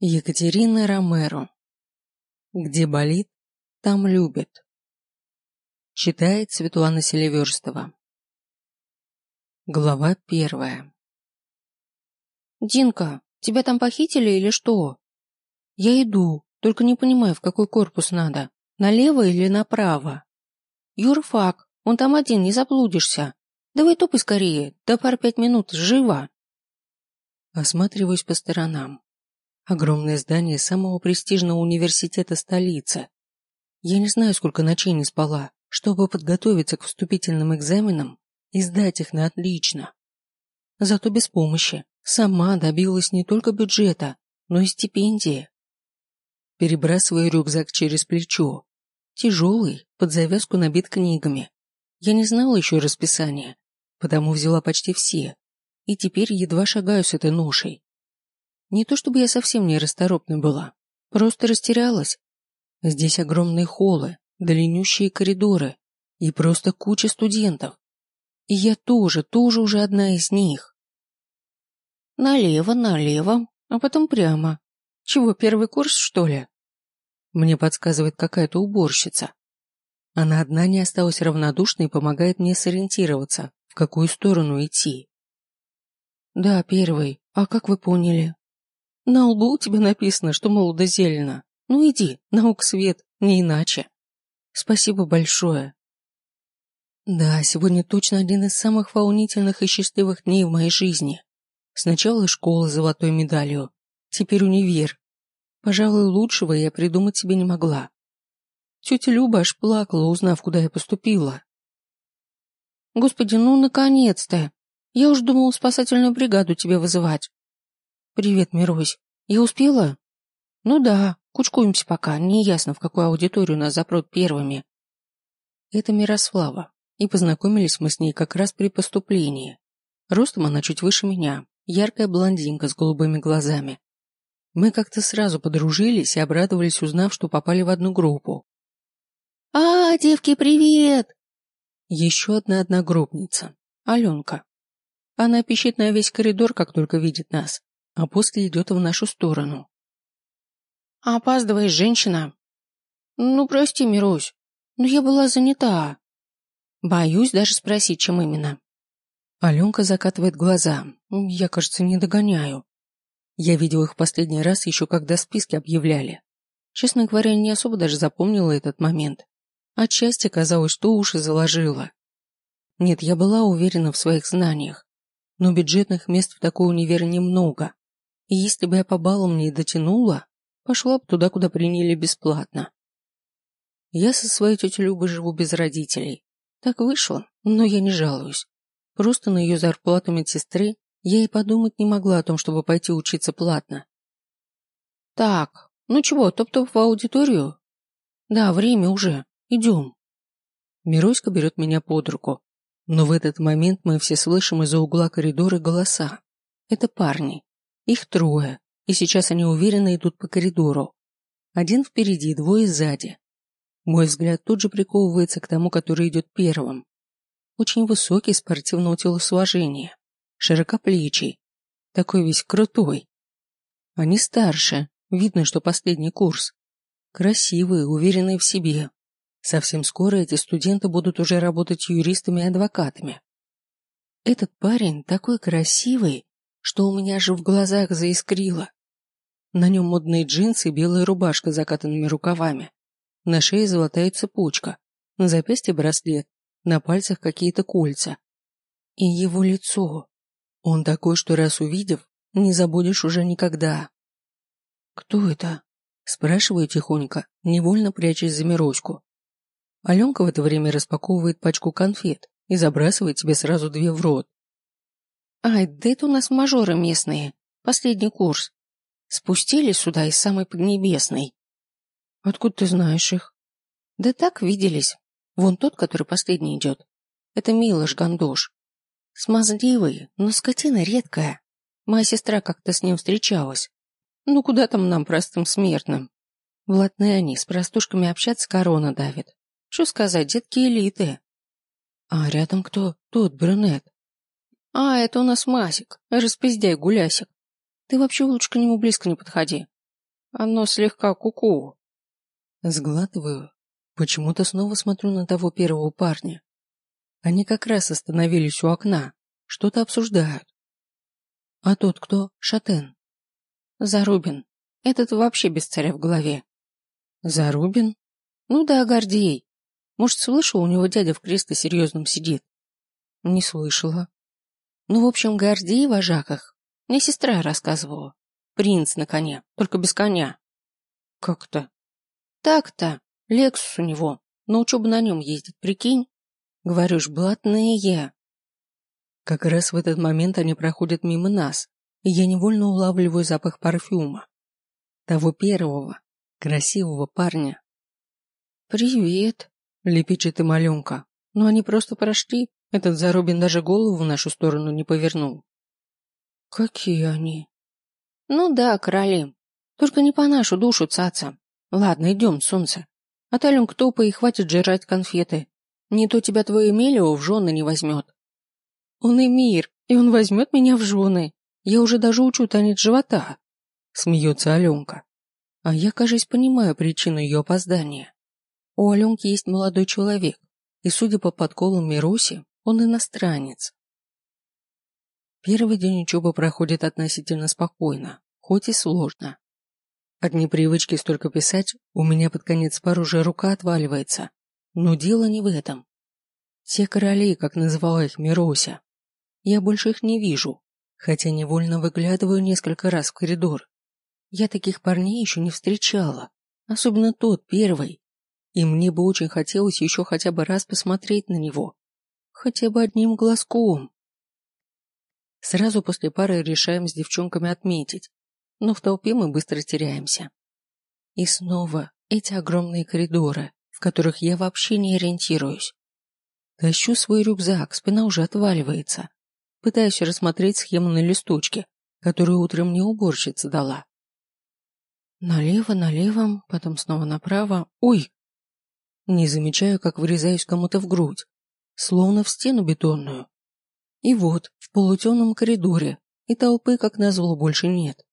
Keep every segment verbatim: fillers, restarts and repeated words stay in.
Екатерина Ромеро. Где болит, там любят. Читает Светлана Селиверстова. Глава первая. «Динка, тебя там похитили или что?» «Я иду, только не понимаю, в какой корпус надо, налево или направо?» «Юрфак, он там один, не заблудишься. Давай топай скорее, до пар пять минут, живо!» Осматриваюсь по сторонам. Огромное здание самого престижного университета столицы. Я не знаю, сколько ночей не спала, чтобы подготовиться к вступительным экзаменам и сдать их на отлично. Зато без помощи сама добилась не только бюджета, но и стипендии. Перебрасываю рюкзак через плечо. Тяжелый, под завязку набит книгами. Я не знала еще расписания, потому взяла почти все, и теперь едва шагаю с этой ношей. Не то чтобы я совсем не расторопной была, просто растерялась. Здесь огромные холлы, длиннющие коридоры и просто куча студентов. И я тоже, тоже уже одна из них. «Налево, налево, а потом прямо. Чего, первый курс, что ли?» Мне подсказывает какая-то уборщица. Она одна не осталась равнодушной и помогает мне сориентироваться, в какую сторону идти. «Да, первый. А как вы поняли?» На лбу у тебя написано, что молодо-зелено. Ну иди, наук свет, не иначе. Спасибо большое. Да, сегодня точно один из самых волнительных и счастливых дней в моей жизни. Сначала школа с золотой медалью, теперь универ. Пожалуй, лучшего я придумать себе не могла. Тетя Люба аж плакала, узнав, куда я поступила. «Господи, ну наконец-то! Я уж думала спасательную бригаду тебе вызывать». «Привет, Мирусь. Я успела?» «Ну да, кучкуемся пока, неясно, в какую аудиторию нас запрут первыми». Это Мирослава, и познакомились мы с ней как раз при поступлении. Ростом она чуть выше меня, яркая блондинка с голубыми глазами. Мы как-то сразу подружились и обрадовались, узнав, что попали в одну группу. «А, девки, привет!» Еще одна одногруппница, Аленка. Она пищит на весь коридор, как только видит нас, а после идет в нашу сторону. «Опаздываешь, женщина?» «Ну, прости, Мирусь, но я была занята». «Боюсь даже спросить, чем именно». Аленка закатывает глаза. Я, кажется, не догоняю. Я видел их в последний раз еще когда списки объявляли. Честно говоря, не особо даже запомнила этот момент. Отчасти казалось, что уши заложила. Нет, я была уверена в своих знаниях, но бюджетных мест в такой универ немного. И если бы я по баллам не дотянула, пошла бы туда, куда приняли бесплатно. Я со своей тетей Любой живу без родителей. Так вышло, но я не жалуюсь. Просто на ее зарплату медсестры я и подумать не могла о том, чтобы пойти учиться платно. «Так, ну чего, топ-топ в аудиторию?» Да, время уже. Идем. Мироська берет меня под руку. Но в этот момент мы все слышим из-за угла коридора голоса. Это парни. Их трое. И сейчас они уверенно идут по коридору. Один впереди, двое сзади. Мой взгляд тут же приковывается к тому, который идет первым. Очень высокий, спортивного телосложения. Широкоплечий. Такой весь крутой. Они старше. Видно, что последний курс. Красивые, уверенные в себе. Совсем скоро эти студенты будут уже работать юристами и адвокатами. Этот парень такой красивый, что у меня же в глазах заискрило. На нем модные джинсы и белая рубашка с закатанными рукавами. На шее золотая цепочка, на запястье браслет, на пальцах какие-то кольца. И его лицо. Он такой, что раз увидев, не забудешь уже никогда. «Кто это?» – спрашиваю тихонько, невольно прячась за Мироську. Аленка в это время распаковывает пачку конфет и забрасывает тебе сразу две в рот. «Ай, да это у нас мажоры местные, последний курс. Спустились сюда из самой Поднебесной». «Откуда ты знаешь их?» «Да так, виделись. Вон тот, который последний идет. Это Милош Гандош. Смазливый, но скотина редкая. Моя сестра как-то с ним встречалась. Ну куда там нам, простым смертным? Блатные они, с простушками общаться корона давит. Что сказать, детки элиты». «А рядом кто? Тот брюнет». «А, это у нас Масик, распиздяй гулясик. Ты вообще лучше к нему близко не подходи. Оно слегка куку. Сглатываю. Почему-то снова смотрю на того первого парня. Они как раз остановились у окна, что-то обсуждают. А тот кто? Шатен. Зарубин. Этот вообще без царя в голове. Зарубин? Ну да, Гордей. Может, слышал, у него дядя в кресле серьезном сидит? Не слышала. Ну, в общем, Гордей в вожаках. Мне сестра рассказывала. Принц на коне, только без коня. Как-то. Так-то. Лексус у него. На учебу на нем ездит, прикинь? Говорю ж, блатные. Как раз в этот момент они проходят мимо нас, и я невольно улавливаю запах парфюма. Того первого, красивого парня. «Привет», — лепечет им Аленка. Но они просто прошли. Этот Зарубин даже голову в нашу сторону не повернул. «Какие они?» «Ну да, короли. Только не по нашу душу, цаца. Ладно, идем, солнце. А то Аленка топай и хватит жрать конфеты. Не то тебя твой Эмилио в жены не возьмет». «Он Эмир, и он возьмет меня в жены. Я уже даже учу танец живота», — смеется Аленка. А я, кажется, понимаю причину ее опоздания. У Аленки есть молодой человек, и, судя по подколам Мироси, он иностранец. Первый день учебы проходит относительно спокойно, хоть и сложно. От непривычки столько писать у меня под конец пар уже рука отваливается. Но дело не в этом. Те короли, как называла их Мирося, я больше их не вижу, хотя невольно выглядываю несколько раз в коридор. Я таких парней еще не встречала, особенно тот первый, и мне бы очень хотелось еще хотя бы раз посмотреть на него, хотя бы одним глазком. Сразу после пары решаем с девчонками отметить, но в толпе мы быстро теряемся. И снова эти огромные коридоры, в которых я вообще не ориентируюсь. Тащу свой рюкзак, спина уже отваливается. Пытаюсь рассмотреть схему на листочке, которую утром мне уборщица дала. Налево, налево, потом снова направо. Ой! Не замечаю, как врезаюсь кому-то в грудь, словно в стену бетонную. И вот, в полутемном коридоре, и толпы, как назло, больше нет.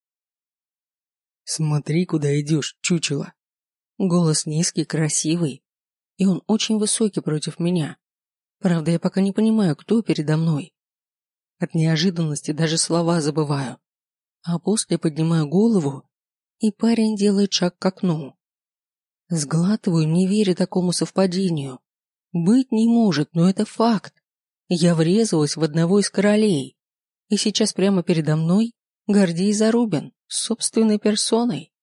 «Смотри, куда идешь, чучело!» Голос низкий, красивый, и он очень высокий против меня. Правда, я пока не понимаю, кто передо мной. От неожиданности даже слова забываю. А после поднимаю голову, и парень делает шаг к окну. Сглатываю, не веря такому совпадению. Быть не может, но это факт. Я врезалась в одного из королей, и сейчас прямо передо мной Гордей Зарубин с собственной персоной.